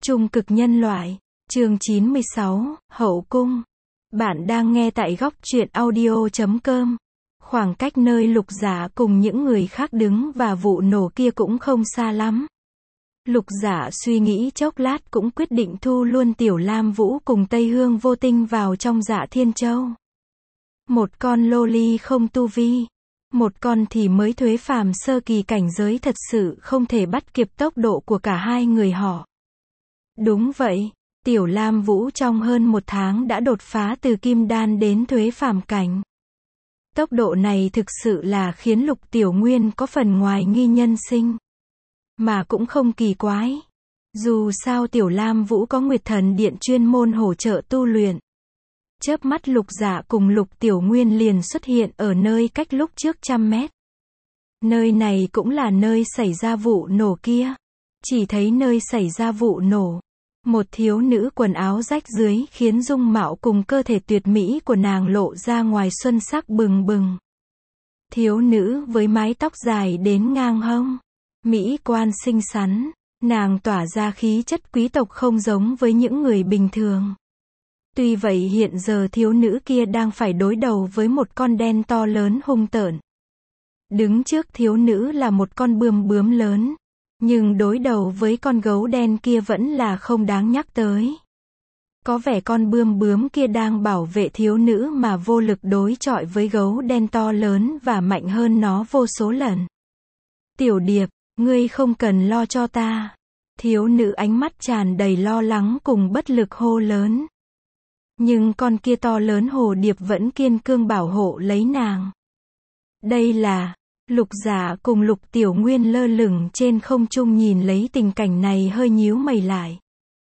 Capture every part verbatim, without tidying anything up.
Trung cực nhân loại. Chương chín mươi sáu, Hậu cung. Bạn đang nghe tại góc truyện audio chấm com. Khoảng cách nơi Lục Dạ cùng những người khác đứng và vụ nổ kia cũng không xa lắm. Lục Dạ suy nghĩ chốc lát cũng quyết định thu luôn Tiểu Lam Vũ cùng Tây Hương Vô Tinh vào trong Dạ Thiên Châu. Một con loli không tu vi, một con thì mới thuế phàm sơ kỳ cảnh giới, thật sự không thể bắt kịp tốc độ của cả hai người họ. Đúng vậy, Tiểu Lam Vũ trong hơn một tháng đã đột phá từ kim đan đến thuế phàm cảnh. Tốc độ này thực sự là khiến Lục Tiểu Nguyên có phần ngoài nghi nhân sinh. Mà cũng không kỳ quái. Dù sao Tiểu Lam Vũ có Nguyệt Thần Điện chuyên môn hỗ trợ tu luyện. Chớp mắt Lục Dạ cùng Lục Tiểu Nguyên liền xuất hiện ở nơi cách lúc trước trăm mét. Nơi này cũng là nơi xảy ra vụ nổ kia. Chỉ thấy nơi xảy ra vụ nổ, một thiếu nữ quần áo rách rưới khiến dung mạo cùng cơ thể tuyệt mỹ của nàng lộ ra ngoài xuân sắc bừng bừng. Thiếu nữ với mái tóc dài đến ngang hông, mỹ quan xinh xắn, nàng tỏa ra khí chất quý tộc không giống với những người bình thường. Tuy vậy hiện giờ thiếu nữ kia đang phải đối đầu với một con đen to lớn hung tợn. Đứng trước thiếu nữ là một con bươm bướm lớn, nhưng đối đầu với con gấu đen kia vẫn là không đáng nhắc tới. Có vẻ con bươm bướm kia đang bảo vệ thiếu nữ mà vô lực đối chọi với gấu đen to lớn và mạnh hơn nó vô số lần. Tiểu Điệp, ngươi không cần lo cho ta. Thiếu nữ ánh mắt tràn đầy lo lắng cùng bất lực hô lớn. Nhưng con kia to lớn hồ điệp vẫn kiên cương bảo hộ lấy nàng. Đây là... Lục Dạ cùng Lục Tiểu Nguyên lơ lửng trên không trung nhìn lấy tình cảnh này hơi nhíu mày lại.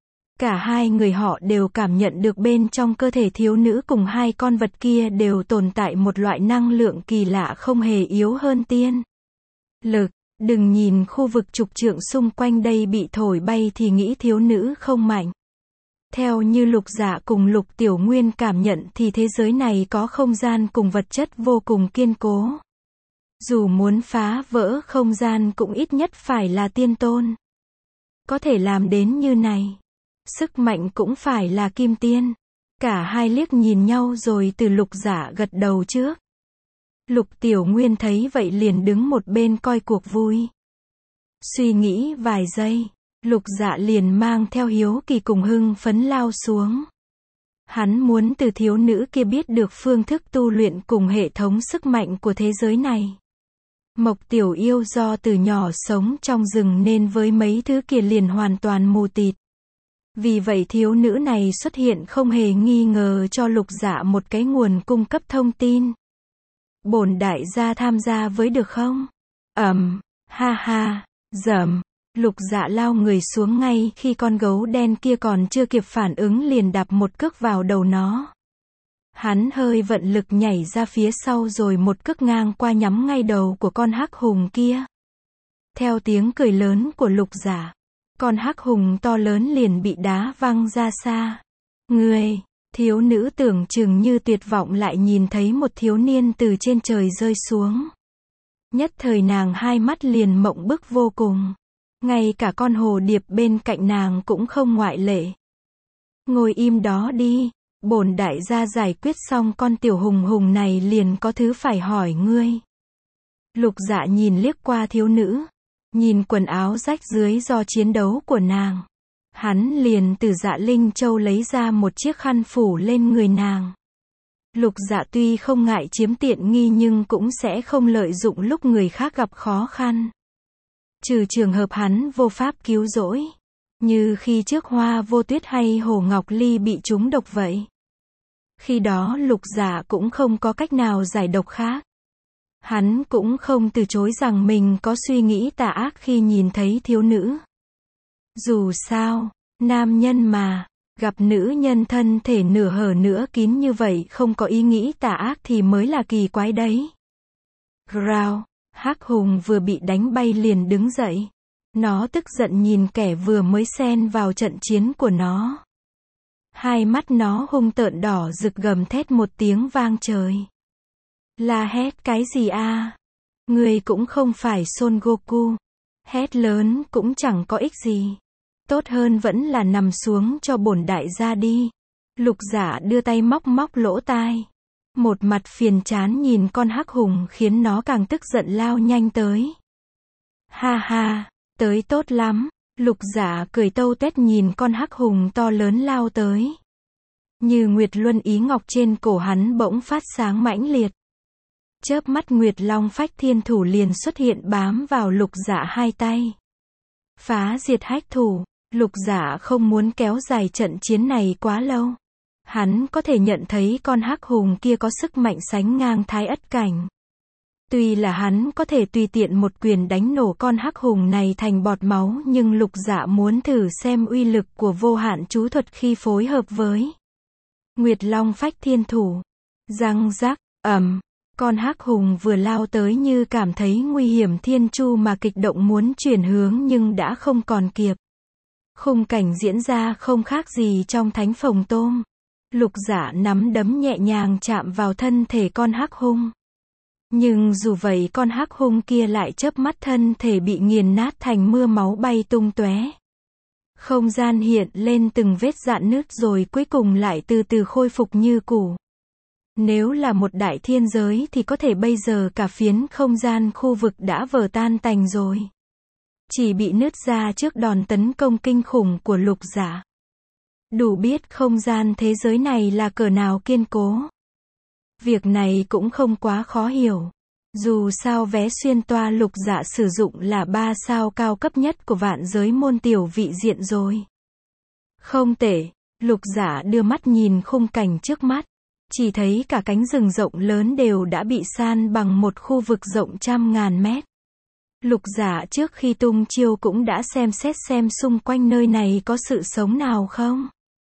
Cả hai người họ đều cảm nhận được bên trong cơ thể thiếu nữ cùng hai con vật kia đều tồn tại một loại năng lượng kỳ lạ không hề yếu hơn tiên lực. Đừng nhìn khu vực chục trượng xung quanh đây bị thổi bay thì nghĩ thiếu nữ không mạnh. Theo như Lục Dạ cùng Lục Tiểu Nguyên cảm nhận thì thế giới này có không gian cùng vật chất vô cùng kiên cố. Dù muốn phá vỡ không gian cũng ít nhất phải là tiên tôn. Có thể làm đến như này. Sức mạnh cũng phải là kim tiên. Cả hai liếc nhìn nhau rồi từ Lục Dạ gật đầu trước. Lục Tiểu Nguyên thấy vậy liền đứng một bên coi cuộc vui. Suy nghĩ vài giây, Lục Dạ liền mang theo hiếu kỳ cùng hưng phấn lao xuống. Hắn muốn từ thiếu nữ kia biết được phương thức tu luyện cùng hệ thống sức mạnh của thế giới này. Mộc Tiểu Yêu do từ nhỏ sống trong rừng nên với mấy thứ kia liền hoàn toàn mù tịt. Vì vậy thiếu nữ này xuất hiện không hề nghi ngờ cho Lục Dạ một cái nguồn cung cấp thông tin. Bổn đại gia tham gia với được không? Ầm, ha ha, dầm. Lục Dạ lao người xuống ngay khi con gấu đen kia còn chưa kịp phản ứng liền đạp một cước vào đầu nó. Hắn hơi vận lực nhảy ra phía sau rồi một cước ngang qua nhắm ngay đầu của con hắc hùng kia. Theo tiếng cười lớn của Lục Dạ, con hắc hùng to lớn liền bị đá văng ra xa. Người, thiếu nữ tưởng chừng như tuyệt vọng lại nhìn thấy một thiếu niên từ trên trời rơi xuống. Nhất thời nàng hai mắt liền mộng bức vô cùng. Ngay cả con hồ điệp bên cạnh nàng cũng không ngoại lệ. Ngồi im đó đi. Bổn đại gia giải quyết xong con tiểu hùng hùng này liền có thứ phải hỏi ngươi. Lục Dạ nhìn liếc qua thiếu nữ, nhìn quần áo rách rưới do chiến đấu của nàng. Hắn liền từ Dạ Linh Châu lấy ra một chiếc khăn phủ lên người nàng. Lục Dạ tuy không ngại chiếm tiện nghi nhưng cũng sẽ không lợi dụng lúc người khác gặp khó khăn. Trừ trường hợp hắn vô pháp cứu rỗi. Như khi trước Hoa Vô Tuyết hay Hồ Ngọc Ly bị trúng độc vậy. Khi đó Lục Dạ cũng không có cách nào giải độc khác. Hắn cũng không từ chối rằng mình có suy nghĩ tà ác khi nhìn thấy thiếu nữ. Dù sao, nam nhân mà, gặp nữ nhân thân thể nửa hở nửa kín như vậy không có ý nghĩ tà ác thì mới là kỳ quái đấy. Growl, hắc hùng vừa bị đánh bay liền đứng dậy. Nó tức giận nhìn kẻ vừa mới xen vào trận chiến của nó. Hai mắt nó hung tợn đỏ rực gầm thét một tiếng vang trời. La hét cái gì a? Người cũng không phải Son Goku. Hét lớn cũng chẳng có ích gì. Tốt hơn vẫn là nằm xuống cho bổn đại gia đi. Lục Dạ đưa tay móc móc lỗ tai. Một mặt phiền chán nhìn con hắc hùng khiến nó càng tức giận lao nhanh tới. Ha ha, tới tốt lắm. Lục Dạ cười tâu tuét nhìn con hắc hùng to lớn lao tới. Như Nguyệt Luân ý ngọc trên cổ hắn bỗng phát sáng mãnh liệt. Chớp mắt Nguyệt Long Phách Thiên Thủ liền xuất hiện bám vào Lục Dạ hai tay. Phá diệt hách thủ. Lục Dạ không muốn kéo dài trận chiến này quá lâu. Hắn có thể nhận thấy con hắc hùng kia có sức mạnh sánh ngang Thái Ất cảnh. Tuy là hắn có thể tùy tiện một quyền đánh nổ con hắc hùng này thành bọt máu, nhưng Lục Dạ muốn thử xem uy lực của vô hạn chú thuật khi phối hợp với Nguyệt Long Phách Thiên Thủ. Răng rắc, ầm, con hắc hùng vừa lao tới như cảm thấy nguy hiểm thiên chu mà kịch động muốn chuyển hướng nhưng đã không còn kịp. Khung cảnh diễn ra không khác gì trong thánh phồng tôm. Lục Dạ nắm đấm nhẹ nhàng chạm vào thân thể con hắc hung. Nhưng dù vậy con hắc hung kia lại chớp mắt thân thể bị nghiền nát thành mưa máu bay tung tóe. Không gian hiện lên từng vết rạn nứt rồi cuối cùng lại từ từ khôi phục như cũ. Nếu là một đại thiên giới thì có thể bây giờ cả phiến không gian khu vực đã vỡ tan tành rồi. Chỉ bị nứt ra trước đòn tấn công kinh khủng của Lục Dạ. Đủ biết không gian thế giới này là cỡ nào kiên cố. Việc này cũng không quá khó hiểu. Dù sao vé xuyên toa Lục Dạ sử dụng là ba sao cao cấp nhất của vạn giới môn tiểu vị diện rồi. Không tệ. Lục Dạ đưa mắt nhìn khung cảnh trước mắt. Chỉ thấy cả cánh rừng rộng lớn đều đã bị san bằng một khu vực rộng trăm ngàn mét. Lục Dạ trước khi tung chiêu cũng đã xem xét xem xung quanh nơi này có sự sống nào không.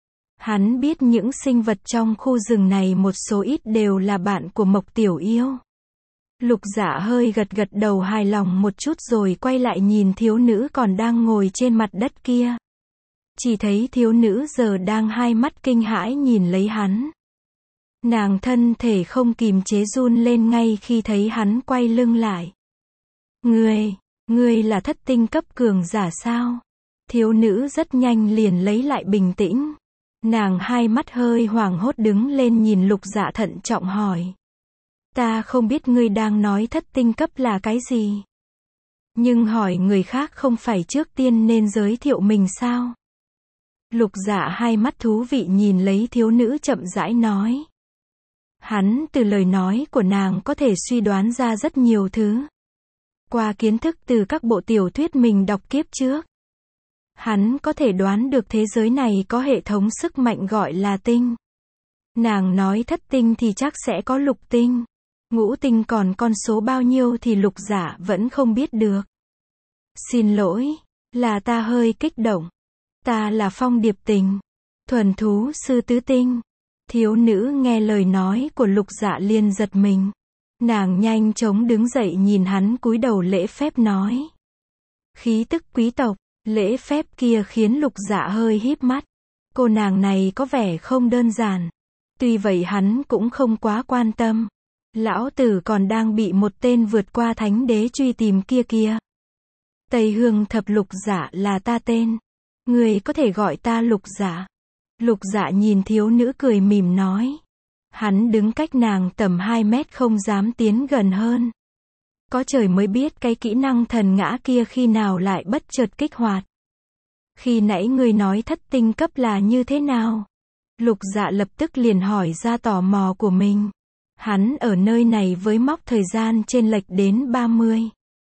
Hắn biết những sinh vật trong khu rừng này một số ít đều là bạn của Mộc Tiểu Yêu. Lục Dạ hơi gật gật đầu hài lòng một chút rồi quay lại nhìn thiếu nữ còn đang ngồi trên mặt đất kia. Chỉ thấy thiếu nữ giờ đang hai mắt kinh hãi nhìn lấy hắn. Nàng thân thể không kìm chế run lên ngay khi thấy hắn quay lưng lại. Ngươi, ngươi là thất tinh cấp cường giả sao? Thiếu nữ rất nhanh liền lấy lại bình tĩnh. Nàng hai mắt hơi hoảng hốt đứng lên nhìn Lục Dạ thận trọng hỏi. Ta không biết ngươi đang nói thất tinh cấp là cái gì. Nhưng hỏi người khác không phải trước tiên nên giới thiệu mình sao? Lục Dạ hai mắt thú vị nhìn lấy thiếu nữ chậm rãi nói. Hắn từ lời nói của nàng có thể suy đoán ra rất nhiều thứ. Qua kiến thức từ các bộ tiểu thuyết mình đọc kiếp trước. Hắn có thể đoán được thế giới này có hệ thống sức mạnh gọi là tinh. Nàng nói thất tinh thì chắc sẽ có lục tinh. Ngũ tinh còn con số bao nhiêu thì Lục Dạ vẫn không biết được. Xin lỗi, là ta hơi kích động. Ta là Phong Điệp Tình, thuần thú sư tứ tinh. Thiếu nữ nghe lời nói của Lục Dạ liền giật mình. Nàng nhanh chóng đứng dậy nhìn hắn cúi đầu lễ phép nói. Khí tức quý tộc, lễ phép kia khiến Lục Dạ hơi híp mắt. Cô nàng này có vẻ không đơn giản. Tuy vậy hắn cũng không quá quan tâm. Lão tử còn đang bị một tên vượt qua thánh đế truy tìm kia kia. Tây Hương Thập Lục Dạ là ta tên. Người có thể gọi ta Lục Dạ. Lục Dạ nhìn thiếu nữ cười mỉm nói. Hắn đứng cách nàng tầm hai mét không dám tiến gần hơn. Có trời mới biết cái kỹ năng thần ngã kia khi nào lại bất chợt kích hoạt. Khi nãy ngươi nói thất tinh cấp là như thế nào? Lục Dạ lập tức liền hỏi ra tò mò của mình. Hắn ở nơi này với mốc thời gian chênh lệch đến ba mươi.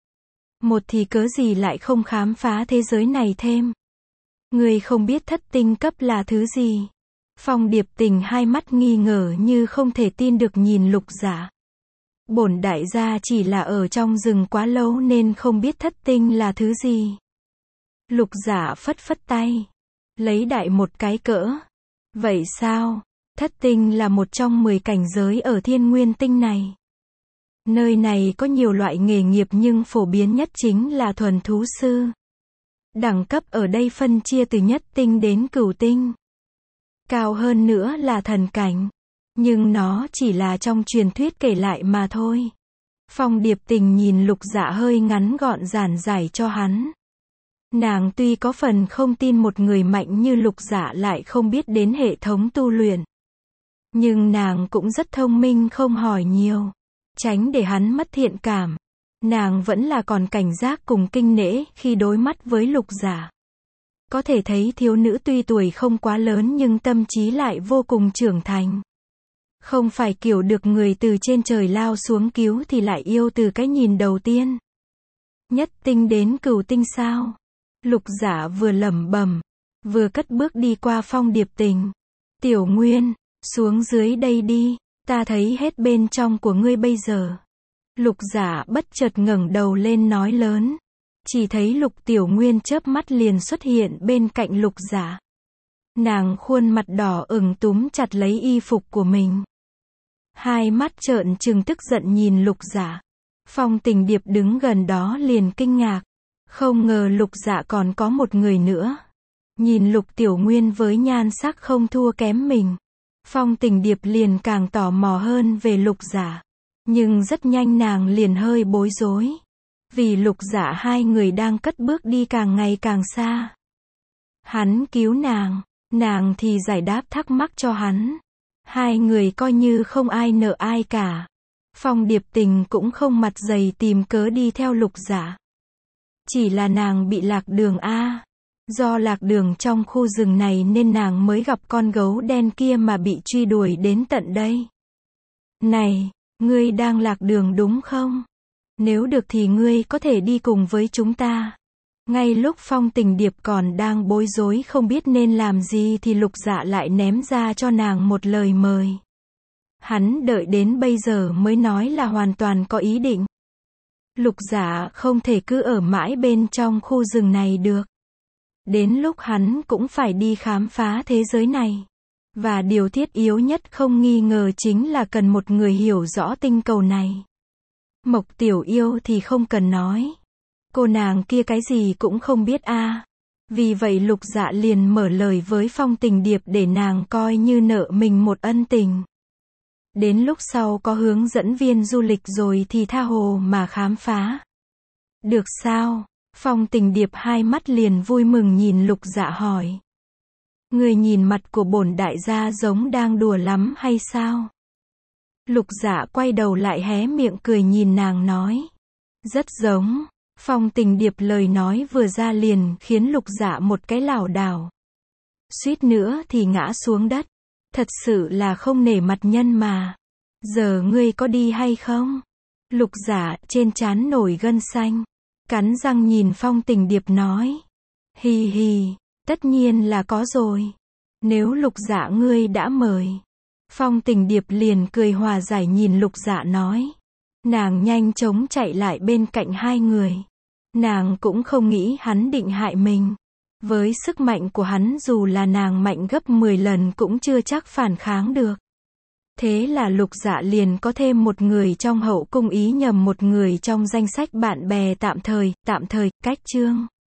Một thì cớ gì lại không khám phá thế giới này thêm? Ngươi không biết thất tinh cấp là thứ gì? Phong Điệp Tình hai mắt nghi ngờ như không thể tin được nhìn Lục Dạ. Bổn đại gia chỉ là ở trong rừng quá lâu nên không biết thất tinh là thứ gì. Lục Dạ phất phất tay. Lấy đại một cái cỡ. Vậy sao? Thất tinh là một trong mười cảnh giới ở Thiên Nguyên Tinh này. Nơi này có nhiều loại nghề nghiệp nhưng phổ biến nhất chính là thuần thú sư. Đẳng cấp ở đây phân chia từ nhất tinh đến cửu tinh. Cao hơn nữa là thần cảnh. Nhưng nó chỉ là trong truyền thuyết kể lại mà thôi. Phong Điệp Tình nhìn Lục Dạ hơi ngắn gọn giản giải cho hắn. Nàng tuy có phần không tin một người mạnh như Lục Dạ lại không biết đến hệ thống tu luyện. Nhưng nàng cũng rất thông minh không hỏi nhiều. Tránh để hắn mất thiện cảm. Nàng vẫn là còn cảnh giác cùng kinh nể khi đối mắt với Lục Dạ. Có thể thấy thiếu nữ tuy tuổi không quá lớn nhưng tâm trí lại vô cùng trưởng thành. Không phải kiểu được người từ trên trời lao xuống cứu thì lại yêu từ cái nhìn đầu tiên. Nhất tinh đến cửu tinh sao? Lục Dạ vừa lẩm bẩm, vừa cất bước đi qua Phong Điệp Tình. Tiểu Nguyên, xuống dưới đây đi, ta thấy hết bên trong của ngươi bây giờ. Lục Dạ bất chợt ngẩng đầu lên nói lớn. Chỉ thấy Lục Tiểu Nguyên chớp mắt liền xuất hiện bên cạnh Lục Dạ. Nàng khuôn mặt đỏ ửng túm chặt lấy y phục của mình. Hai mắt trợn trừng tức giận nhìn Lục Dạ. Phong Tình Điệp đứng gần đó liền kinh ngạc. Không ngờ Lục Dạ còn có một người nữa. Nhìn Lục Tiểu Nguyên với nhan sắc không thua kém mình. Phong Tình Điệp liền càng tò mò hơn về Lục Dạ. Nhưng rất nhanh nàng liền hơi bối rối. Vì Lục Dạ hai người đang cất bước đi càng ngày càng xa. Hắn cứu nàng, nàng thì giải đáp thắc mắc cho hắn. Hai người coi như không ai nợ ai cả. Phong Điệp Tình cũng không mặt dày tìm cớ đi theo Lục Dạ. Chỉ là nàng bị lạc đường a. Do lạc đường trong khu rừng này nên nàng mới gặp con gấu đen kia mà bị truy đuổi đến tận đây. Này, ngươi đang lạc đường đúng không? Nếu được thì ngươi có thể đi cùng với chúng ta. Ngay lúc Phong Tình Điệp còn đang bối rối không biết nên làm gì thì Lục Dạ lại ném ra cho nàng một lời mời. Hắn đợi đến bây giờ mới nói là hoàn toàn có ý định. Lục Dạ không thể cứ ở mãi bên trong khu rừng này được. Đến lúc hắn cũng phải đi khám phá thế giới này. Và điều thiết yếu nhất không nghi ngờ chính là cần một người hiểu rõ tinh cầu này. Mộc Tiểu Yêu thì không cần nói. Cô nàng kia cái gì cũng không biết a. À. Vì vậy Lục Dạ liền mở lời với Phong Tình Điệp để nàng coi như nợ mình một ân tình. Đến lúc sau có hướng dẫn viên du lịch rồi thì tha hồ mà khám phá. Được sao? Phong Tình Điệp hai mắt liền vui mừng nhìn Lục Dạ hỏi. Người nhìn mặt của bổn đại gia giống đang đùa lắm hay sao? Lục Dạ quay đầu lại hé miệng cười nhìn nàng nói. Rất giống. Phong Tình Điệp lời nói vừa ra liền khiến Lục Dạ một cái lảo đảo. Suýt nữa thì ngã xuống đất. Thật sự là không nể mặt nhân mà. Giờ ngươi có đi hay không? Lục Dạ trên trán nổi gân xanh. Cắn răng nhìn Phong Tình Điệp nói. Hì hì, tất nhiên là có rồi. Nếu Lục Dạ ngươi đã mời. Phong Tình Điệp liền cười hòa giải nhìn Lục Dạ nói. Nàng nhanh chóng chạy lại bên cạnh hai người. Nàng cũng không nghĩ hắn định hại mình. Với sức mạnh của hắn dù là nàng mạnh gấp mười lần cũng chưa chắc phản kháng được. Thế là Lục Dạ liền có thêm một người trong hậu cung ý nhầm một người trong danh sách bạn bè tạm thời, tạm thời, cách chương.